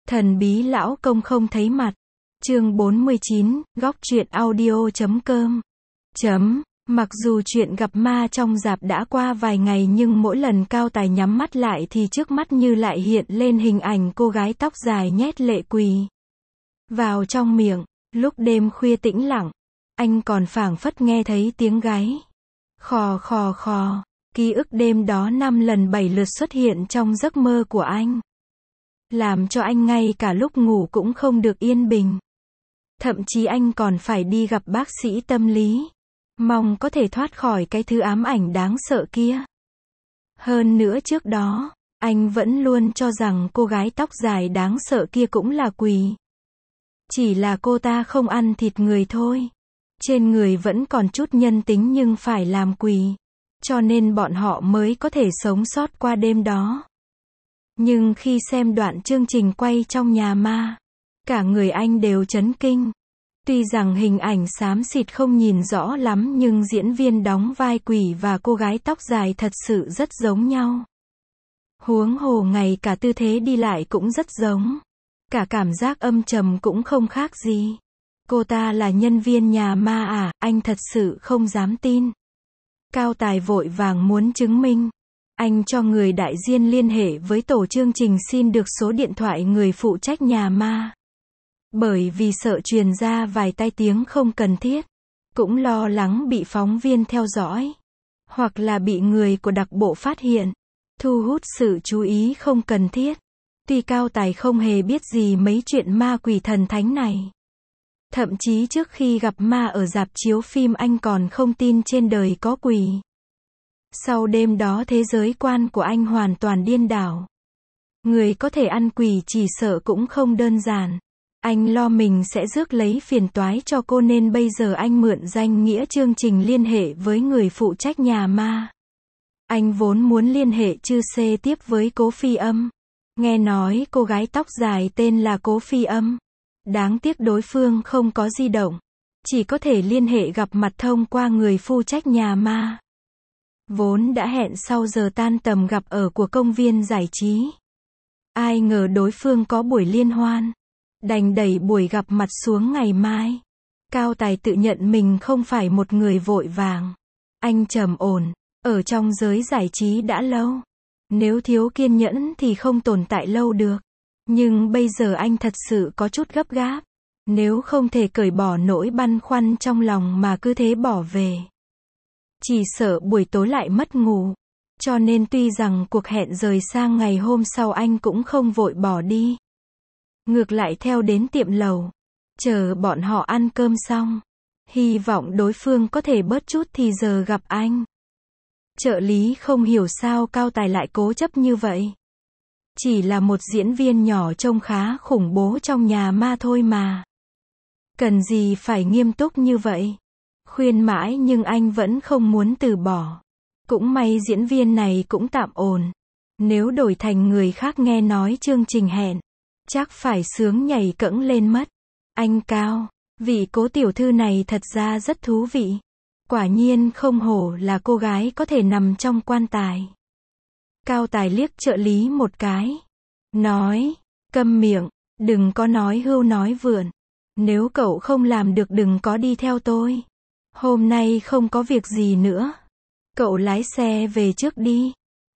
Thần bí lão công không thấy mặt. Chương 49, góc truyện audio.com. Mặc dù chuyện gặp ma trong rạp đã qua vài ngày nhưng mỗi lần Cao Tài nhắm mắt lại thì trước mắt như lại hiện lên hình ảnh cô gái tóc dài nhét lệ quỳ vào trong miệng. Lúc đêm khuya tĩnh lặng, anh còn phảng phất nghe thấy tiếng gáy khò khò khò. Ký ức đêm đó 5 lần 7 lượt xuất hiện trong giấc mơ của anh, làm cho anh ngay cả lúc ngủ cũng không được yên bình. Thậm chí anh còn phải đi gặp bác sĩ tâm lý, mong có thể thoát khỏi cái thứ ám ảnh đáng sợ kia. Hơn nữa trước đó, anh vẫn luôn cho rằng cô gái tóc dài đáng sợ kia cũng là quỷ. Chỉ là cô ta không ăn thịt người thôi. Trên người vẫn còn chút nhân tính nhưng phải làm quỷ, cho nên bọn họ mới có thể sống sót qua đêm đó. Nhưng khi xem đoạn chương trình quay trong nhà ma, cả người anh đều chấn kinh. Tuy rằng hình ảnh xám xịt không nhìn rõ lắm nhưng diễn viên đóng vai quỷ và cô gái tóc dài thật sự rất giống nhau. Huống hồ ngay cả tư thế đi lại cũng rất giống. Cả cảm giác âm trầm cũng không khác gì. Cô ta là nhân viên nhà ma à? Anh thật sự không dám tin. Cao Tài vội vàng muốn chứng minh. Anh cho người đại diện liên hệ với tổ chương trình xin được số điện thoại người phụ trách nhà ma. Bởi vì sợ truyền ra vài tai tiếng không cần thiết. Cũng lo lắng bị phóng viên theo dõi. Hoặc là bị người của đặc bộ phát hiện. Thu hút sự chú ý không cần thiết. Tuy Cao Tài không hề biết gì mấy chuyện ma quỷ thần thánh này. Thậm chí trước khi gặp ma ở rạp chiếu phim anh còn không tin trên đời có quỷ. Sau đêm đó thế giới quan của anh hoàn toàn điên đảo. Người có thể ăn quỷ chỉ sợ cũng không đơn giản. Anh lo mình sẽ rước lấy phiền toái cho cô nên bây giờ anh mượn danh nghĩa chương trình liên hệ với người phụ trách nhà ma. Anh vốn muốn liên hệ chư xê tiếp với Cố Phi Âm. Nghe nói cô gái tóc dài tên là Cố Phi Âm. Đáng tiếc đối phương không có di động. Chỉ có thể liên hệ gặp mặt thông qua người phụ trách nhà ma. Vốn đã hẹn sau giờ tan tầm gặp ở của công viên giải trí. Ai ngờ đối phương có buổi liên hoan. Đành đẩy buổi gặp mặt xuống ngày mai. Cao Tài tự nhận mình không phải một người vội vàng. Anh trầm ổn, ở trong giới giải trí đã lâu. Nếu thiếu kiên nhẫn thì không tồn tại lâu được. Nhưng bây giờ anh thật sự có chút gấp gáp. Nếu không thể cởi bỏ nỗi băn khoăn trong lòng mà cứ thế bỏ về, chỉ sợ buổi tối lại mất ngủ. Cho nên tuy rằng cuộc hẹn rời sang ngày hôm sau anh cũng không vội bỏ đi. Ngược lại theo đến tiệm lầu. Chờ bọn họ ăn cơm xong. Hy vọng đối phương có thể bớt chút thì giờ gặp anh. Trợ lý không hiểu sao Cao Tài lại cố chấp như vậy. Chỉ là một diễn viên nhỏ trông khá khủng bố trong nhà ma thôi mà. Cần gì phải nghiêm túc như vậy. Khuyên mãi nhưng anh vẫn không muốn từ bỏ. Cũng may diễn viên này cũng tạm ổn. Nếu đổi thành người khác nghe nói chương trình hẹn, chắc phải sướng nhảy cẫng lên mất. Anh Cao, vị Cố tiểu thư này thật ra rất thú vị. Quả nhiên không hổ là cô gái có thể nằm trong quan tài. Cao Tài liếc trợ lý một cái. Nói, câm miệng, đừng có nói hưu nói vượn. Nếu cậu không làm được đừng có đi theo tôi. Hôm nay không có việc gì nữa. Cậu lái xe về trước đi.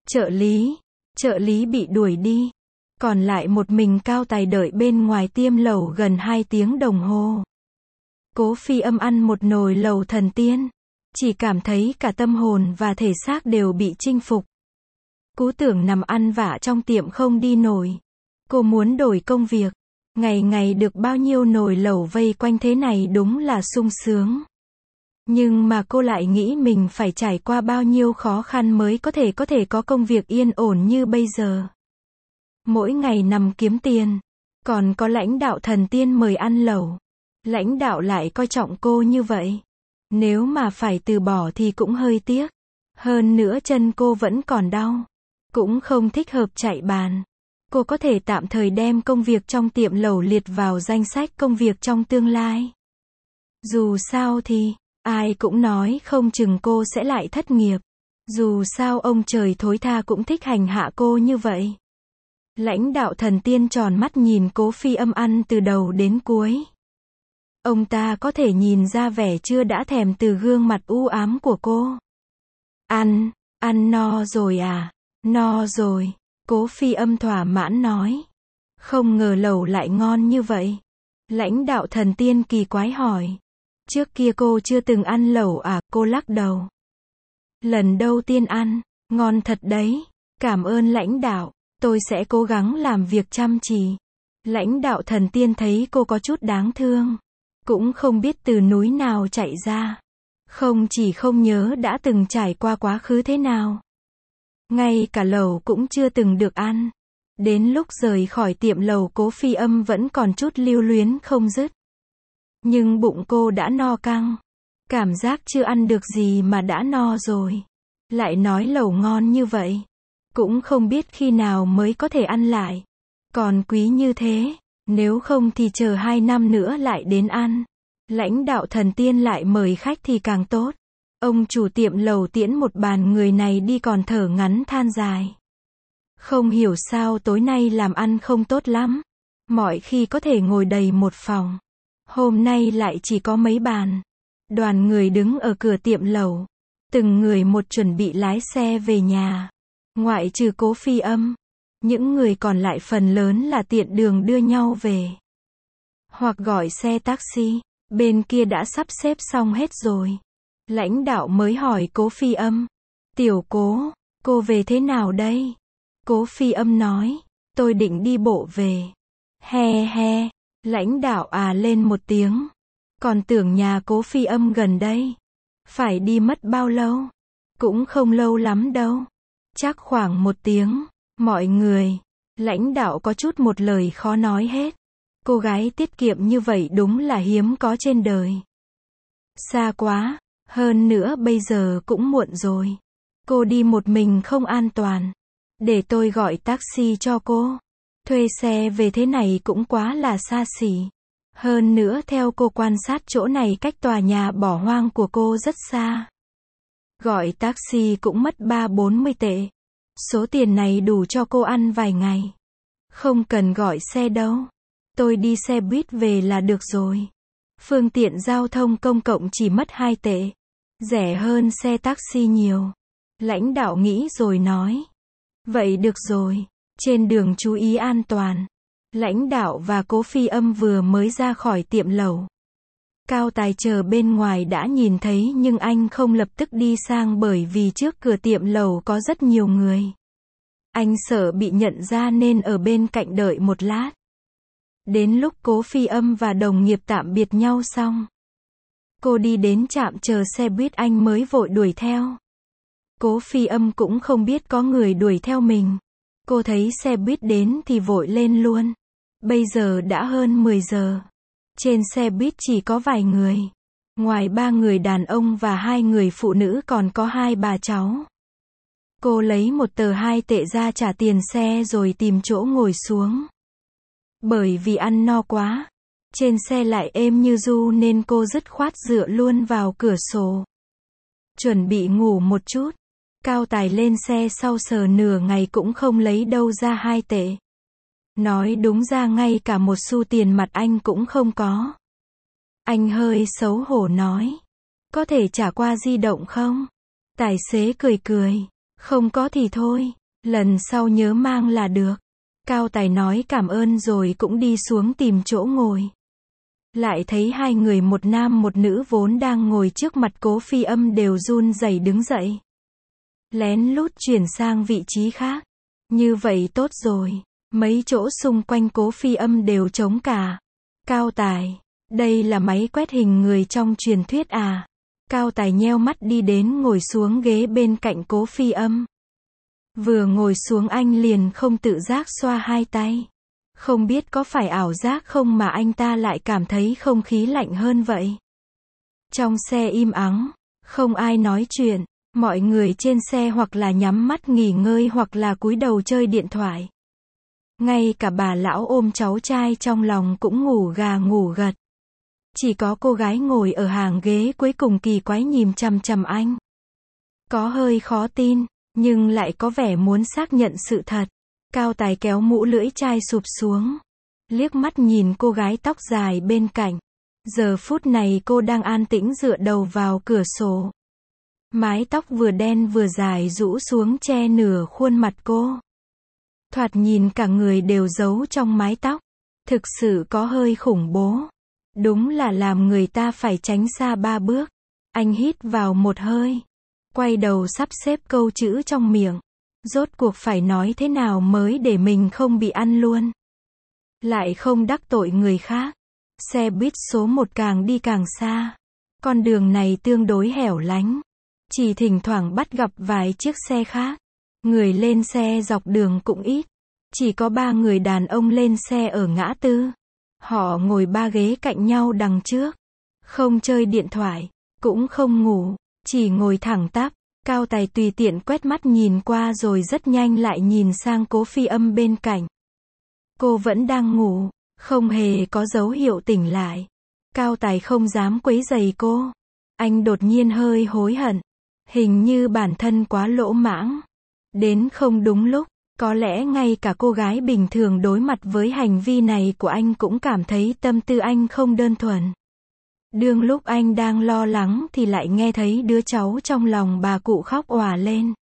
Trợ lý bị đuổi đi. Còn lại một mình Cao Tài đợi bên ngoài tiêm lẩu gần 2 tiếng đồng hồ. Cố Phi Âm ăn một nồi lẩu thần tiên. Chỉ cảm thấy cả tâm hồn và thể xác đều bị chinh phục. Cứ tưởng nằm ăn vạ trong tiệm không đi nổi. Cô muốn đổi công việc. Ngày ngày được bao nhiêu nồi lẩu vây quanh thế này đúng là sung sướng. Nhưng mà cô lại nghĩ mình phải trải qua bao nhiêu khó khăn mới có thể có công việc yên ổn như bây giờ. Mỗi ngày nằm kiếm tiền. Còn có lãnh đạo thần tiên mời ăn lẩu. Lãnh đạo lại coi trọng cô như vậy. Nếu mà phải từ bỏ thì cũng hơi tiếc. Hơn nữa chân cô vẫn còn đau. Cũng không thích hợp chạy bàn. Cô có thể tạm thời đem công việc trong tiệm lẩu liệt vào danh sách công việc trong tương lai. Dù sao thì, ai cũng nói không chừng cô sẽ lại thất nghiệp. Dù sao ông trời thối tha cũng thích hành hạ cô như vậy. Lãnh đạo Thần Tiên tròn mắt nhìn Cố Phi Âm ăn từ đầu đến cuối. Ông ta có thể nhìn ra vẻ chưa đã thèm từ gương mặt u ám của cô. Ăn no rồi à? No rồi. Cố Phi Âm thỏa mãn nói. Không ngờ lẩu lại ngon như vậy. Lãnh đạo Thần Tiên kỳ quái hỏi. Trước kia cô chưa từng ăn lẩu à? Cô lắc đầu. Lần đầu tiên ăn, ngon thật đấy. Cảm ơn lãnh đạo, tôi sẽ cố gắng làm việc chăm chỉ. Lãnh đạo Thần Tiên thấy cô có chút đáng thương. Cũng không biết từ núi nào chạy ra. Không chỉ không nhớ đã từng trải qua quá khứ thế nào. Ngay cả lẩu cũng chưa từng được ăn. Đến lúc rời khỏi tiệm lẩu Cố Phi Âm vẫn còn chút lưu luyến không dứt. Nhưng bụng cô đã no căng. Cảm giác chưa ăn được gì mà đã no rồi. Lại nói lẩu ngon như vậy. Cũng không biết khi nào mới có thể ăn lại. Còn quý như thế, nếu không thì chờ 2 năm nữa lại đến ăn. Lãnh đạo Thần Tiên lại mời khách thì càng tốt. Ông chủ tiệm lẩu tiễn một bàn người này đi còn thở ngắn than dài. Không hiểu sao tối nay làm ăn không tốt lắm. Mọi khi có thể ngồi đầy một phòng. Hôm nay lại chỉ có mấy bàn. Đoàn người đứng ở cửa tiệm lẩu. Từng người một chuẩn bị lái xe về nhà. Ngoại trừ Cố Phi Âm. Những người còn lại phần lớn là tiện đường đưa nhau về. Hoặc gọi xe taxi. Bên kia đã sắp xếp xong hết rồi. Lãnh đạo mới hỏi Cố Phi Âm. Tiểu Cố, cô về thế nào đây? Cố Phi Âm nói. Tôi định đi bộ về. He he. Lãnh đạo lên một tiếng. Còn tưởng nhà Cố Phi Âm gần đây. Phải đi mất bao lâu? Cũng không lâu lắm đâu. Chắc khoảng 1 tiếng. Mọi người. Lãnh đạo có chút một lời khó nói hết. Cô gái tiết kiệm như vậy đúng là hiếm có trên đời. Xa quá. Hơn nữa bây giờ cũng muộn rồi. Cô đi một mình không an toàn. Để tôi gọi taxi cho cô. Thuê xe về thế này cũng quá là xa xỉ. Hơn nữa theo cô quan sát chỗ này cách tòa nhà bỏ hoang của cô rất xa. Gọi taxi cũng mất 30-40 tệ. Số tiền này đủ cho cô ăn vài ngày. Không cần gọi xe đâu. Tôi đi xe buýt về là được rồi. Phương tiện giao thông công cộng chỉ mất 2 tệ. Rẻ hơn xe taxi nhiều. Lãnh đạo nghĩ rồi nói. Vậy được rồi. Trên đường chú ý an toàn. Lãnh đạo và Cố Phi Âm vừa mới ra khỏi tiệm lẩu. Cao Tài chờ bên ngoài đã nhìn thấy nhưng anh không lập tức đi sang bởi vì trước cửa tiệm lẩu có rất nhiều người. Anh sợ bị nhận ra nên ở bên cạnh đợi một lát. Đến lúc Cố Phi Âm và đồng nghiệp tạm biệt nhau xong. Cô đi đến trạm chờ xe buýt anh mới vội đuổi theo. Cố Phi Âm cũng không biết có người đuổi theo mình. Cô thấy xe buýt đến thì vội lên luôn. Bây giờ đã hơn 10 giờ. Trên xe buýt chỉ có vài người. Ngoài 3 người đàn ông và 2 người phụ nữ còn có 2 bà cháu. Cô lấy một tờ 2 tệ ra trả tiền xe rồi tìm chỗ ngồi xuống. Bởi vì ăn no quá. Trên xe lại êm như ru nên cô dứt khoát dựa luôn vào cửa sổ. Chuẩn bị ngủ một chút. Cao Tài lên xe sau sờ nửa ngày cũng không lấy đâu ra 2 tệ. Nói đúng ra ngay cả một xu tiền mặt anh cũng không có. Anh hơi xấu hổ nói. Có thể trả qua di động không? Tài xế cười cười. Không có thì thôi. Lần sau nhớ mang là được. Cao Tài nói cảm ơn rồi cũng đi xuống tìm chỗ ngồi. Lại thấy 2 người một nam một nữ vốn đang ngồi trước mặt Cố Phi Âm đều run rẩy đứng dậy. Lén lút chuyển sang vị trí khác. Như vậy tốt rồi. Mấy chỗ xung quanh Cố Phi Âm đều trống cả. Cao Tài, đây là máy quét hình người trong truyền thuyết à? Cao Tài nheo mắt đi đến ngồi xuống ghế bên cạnh Cố Phi Âm. Vừa ngồi xuống anh liền không tự giác xoa 2 tay. Không biết có phải ảo giác không mà anh ta lại cảm thấy không khí lạnh hơn vậy. Trong xe im ắng, không ai nói chuyện. Mọi người trên xe hoặc là nhắm mắt nghỉ ngơi hoặc là cúi đầu chơi điện thoại. Ngay cả bà lão ôm cháu trai trong lòng cũng ngủ gà ngủ gật. Chỉ có cô gái ngồi ở hàng ghế cuối cùng kỳ quái nhìn chằm chằm anh. Có hơi khó tin, nhưng lại có vẻ muốn xác nhận sự thật. Cao Tài kéo mũ lưỡi chai sụp xuống. Liếc mắt nhìn cô gái tóc dài bên cạnh. Giờ phút này cô đang an tĩnh dựa đầu vào cửa sổ. Mái tóc vừa đen vừa dài rũ xuống che nửa khuôn mặt cô. Thoạt nhìn cả người đều giấu trong mái tóc. Thực sự có hơi khủng bố. Đúng là làm người ta phải tránh xa 3 bước. Anh hít vào một hơi. Quay đầu sắp xếp câu chữ trong miệng. Rốt cuộc phải nói thế nào mới để mình không bị ăn luôn. Lại không đắc tội người khác. Xe buýt số 1 càng đi càng xa. Con đường này tương đối hẻo lánh. Chỉ thỉnh thoảng bắt gặp vài chiếc xe khác. Người lên xe dọc đường cũng ít. Chỉ có 3 người đàn ông lên xe ở ngã tư. Họ ngồi 3 ghế cạnh nhau đằng trước. Không chơi điện thoại, cũng không ngủ, chỉ ngồi thẳng tắp. Cao Tài tùy tiện quét mắt nhìn qua rồi rất nhanh lại nhìn sang Cố Phi Âm bên cạnh. Cô vẫn đang ngủ, không hề có dấu hiệu tỉnh lại. Cao Tài không dám quấy rầy cô. Anh đột nhiên hơi hối hận. Hình như bản thân quá lỗ mãng. Đến không đúng lúc. Có lẽ ngay cả cô gái bình thường đối mặt với hành vi này của anh cũng cảm thấy tâm tư anh không đơn thuần. Đương lúc anh đang lo lắng thì lại nghe thấy đứa cháu trong lòng bà cụ khóc òa lên.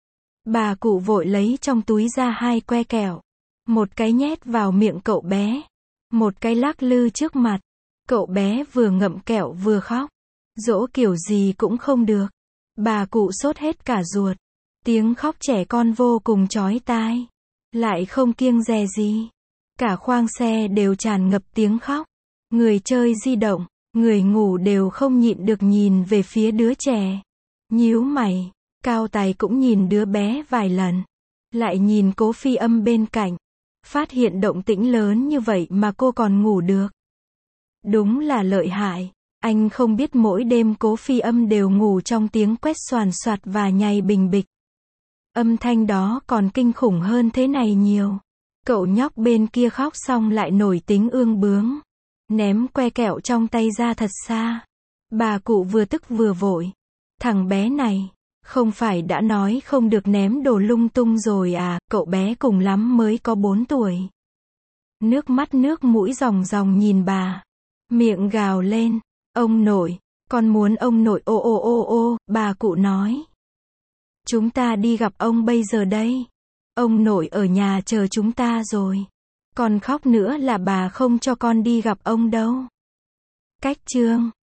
Bà cụ vội lấy trong túi ra 2 que kẹo. Một cái nhét vào miệng cậu bé. Một cái lắc lư trước mặt. Cậu bé vừa ngậm kẹo vừa khóc. Dỗ kiểu gì cũng không được. Bà cụ sốt hết cả ruột. Tiếng khóc trẻ con vô cùng chói tai. Lại không kiêng dè gì. Cả khoang xe đều tràn ngập tiếng khóc. Người chơi di động, người ngủ đều không nhịn được nhìn về phía đứa trẻ. Nhíu mày, Cao Tài cũng nhìn đứa bé vài lần. Lại nhìn Cố Phi Âm bên cạnh. Phát hiện động tĩnh lớn như vậy mà cô còn ngủ được. Đúng là lợi hại. Anh không biết mỗi đêm Cố Phi Âm đều ngủ trong tiếng quét xoàn xoạt và nhảy bình bịch. Âm thanh đó còn kinh khủng hơn thế này nhiều. Cậu nhóc bên kia khóc xong lại nổi tính ương bướng. Ném que kẹo trong tay ra thật xa. Bà cụ vừa tức vừa vội. Thằng bé này, không phải đã nói không được ném đồ lung tung rồi à, cậu bé cùng lắm mới có 4 tuổi. Nước mắt nước mũi ròng ròng nhìn bà. Miệng gào lên, ông nội, con muốn ông nội ô ô ô ô, bà cụ nói. Chúng ta đi gặp ông bây giờ đây. Ông nội ở nhà chờ chúng ta rồi. Còn khóc nữa là bà không cho con đi gặp ông đâu. Cách chương